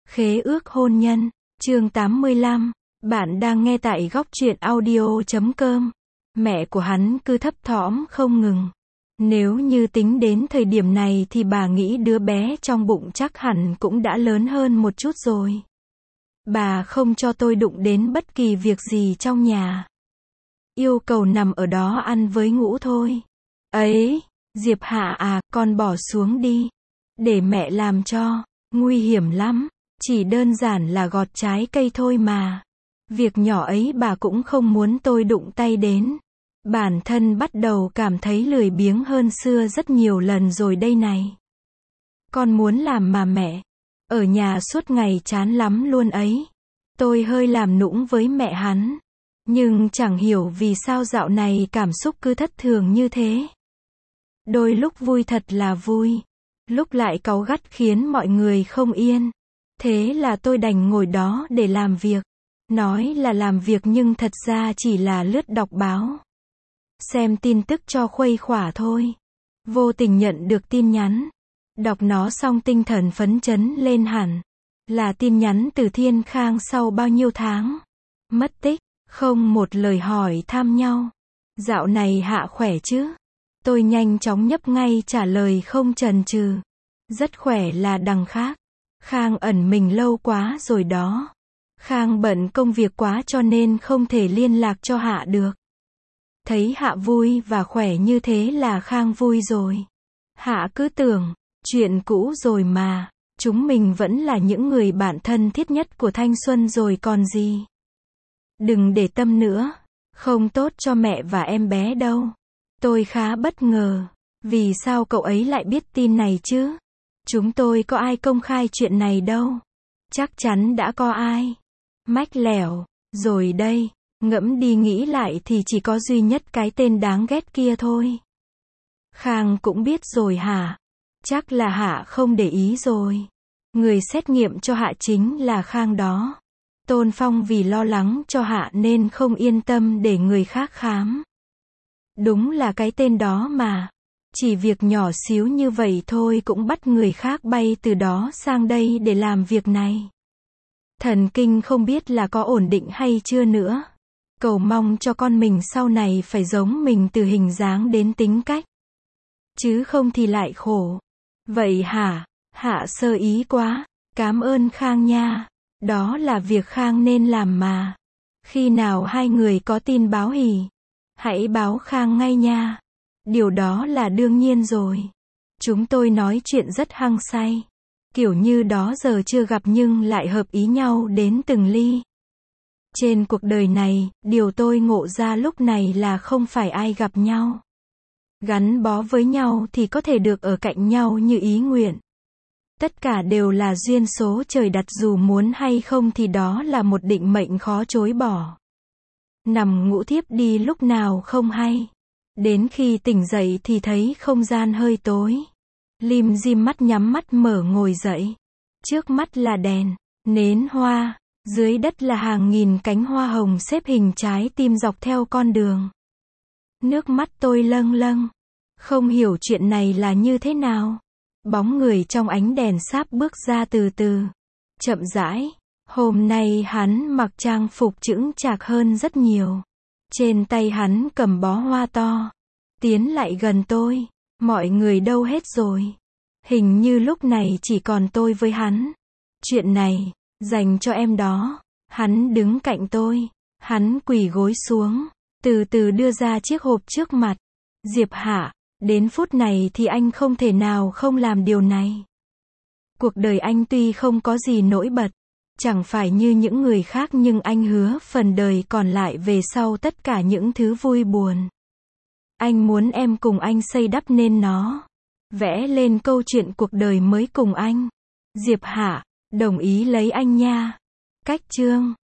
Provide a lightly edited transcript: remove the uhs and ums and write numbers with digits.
Khế ước hôn nhân, chương 85. Bạn đang nghe tại góc truyện audio.com. Mẹ của hắn cứ thấp thỏm không ngừng. Nếu như tính đến thời điểm này thì bà nghĩ đứa bé trong bụng chắc hẳn cũng đã lớn hơn một chút rồi. Bà không cho tôi đụng đến bất kỳ việc gì trong nhà. Yêu cầu nằm ở đó ăn với ngủ thôi. Ấy, Diệp Hạ à, con bỏ xuống đi. Để mẹ làm cho. Nguy hiểm lắm. Chỉ đơn giản là gọt trái cây thôi mà. Việc nhỏ ấy bà cũng không muốn tôi đụng tay đến. Bản thân bắt đầu cảm thấy lười biếng hơn xưa rất nhiều lần rồi đây này. Con muốn làm mà mẹ. Ở nhà suốt ngày chán lắm luôn ấy. Tôi hơi làm nũng với mẹ hắn. Nhưng chẳng hiểu vì sao dạo này cảm xúc cứ thất thường như thế. Đôi lúc vui thật là vui. Lúc lại cáu gắt khiến mọi người không yên. Thế là tôi đành ngồi đó để làm việc. Nói là làm việc nhưng thật ra chỉ là lướt đọc báo. Xem tin tức cho khuây khỏa thôi. Vô tình nhận được tin nhắn. Đọc nó xong tinh thần phấn chấn lên hẳn. Là tin nhắn từ Thiên Khang sau bao nhiêu tháng. Mất tích, không một lời hỏi thăm nhau. Dạo này Hạ khỏe chứ? Tôi nhanh chóng nhấp ngay trả lời không chần chừ. Rất khỏe là đằng khác. Khang ẩn mình lâu quá rồi đó. Khang bận công việc quá cho nên không thể liên lạc cho Hạ được. Thấy Hạ vui và khỏe như thế là Khang vui rồi. Hạ cứ tưởng, chuyện cũ rồi mà. Chúng mình vẫn là những người bạn thân thiết nhất của thanh xuân rồi còn gì. Đừng để tâm nữa. Không tốt cho mẹ và em bé đâu. Tôi khá bất ngờ. Vì sao cậu ấy lại biết tin này chứ? Chúng tôi có ai công khai chuyện này đâu. Chắc chắn đã có ai. Mách lẻo. Rồi đây. Ngẫm đi nghĩ lại thì chỉ có duy nhất cái tên đáng ghét kia thôi. Khang cũng biết rồi hả? Chắc là Hạ không để ý rồi. Người xét nghiệm cho Hạ chính là Khang đó. Tôn Phong vì lo lắng cho Hạ nên không yên tâm để người khác khám. Đúng là cái tên đó mà. Chỉ việc nhỏ xíu như vậy thôi cũng bắt người khác bay từ đó sang đây để làm việc này. Thần kinh không biết là có ổn định hay chưa nữa. Cầu mong cho con mình sau này phải giống mình từ hình dáng đến tính cách. Chứ không thì lại khổ. Vậy hả? Hạ sơ ý quá. Cảm ơn Khang nha. Đó là việc Khang nên làm mà. Khi nào hai người có tin báo hỉ, hãy báo Khang ngay nha. Điều đó là đương nhiên rồi. Chúng tôi nói chuyện rất hăng say. Kiểu như đó giờ chưa gặp nhưng lại hợp ý nhau đến từng ly. Trên cuộc đời này, điều tôi ngộ ra lúc này là không phải ai gặp nhau. Gắn bó với nhau thì có thể được ở cạnh nhau như ý nguyện. Tất cả đều là duyên số trời đặt dù muốn hay không thì đó là một định mệnh khó chối bỏ. Nằm ngủ thiếp đi lúc nào không hay. Đến khi tỉnh dậy thì thấy không gian hơi tối. Lim dim mắt nhắm mắt mở ngồi dậy. Trước mắt là đèn, nến hoa. Dưới đất là hàng nghìn cánh hoa hồng xếp hình trái tim dọc theo con đường. Nước mắt tôi lâng lâng. Không hiểu chuyện này là như thế nào. Bóng người trong ánh đèn sáp bước ra từ từ. Chậm rãi. Hôm nay hắn mặc trang phục chững chạc hơn rất nhiều. Trên tay hắn cầm bó hoa to. Tiến lại gần tôi. Mọi người đâu hết rồi? Hình như lúc này chỉ còn tôi với hắn. Chuyện này, dành cho em đó. Hắn đứng cạnh tôi. Hắn quỳ gối xuống. Từ từ đưa ra chiếc hộp trước mặt. Diệp Hạ, đến phút này thì anh không thể nào không làm điều này. Cuộc đời anh tuy không có gì nổi bật. Chẳng phải như những người khác nhưng anh hứa phần đời còn lại về sau tất cả những thứ vui buồn. Anh muốn em cùng anh xây đắp nên nó. Vẽ lên câu chuyện cuộc đời mới cùng anh. Diệp Hạ, đồng ý lấy anh nha. Cách chương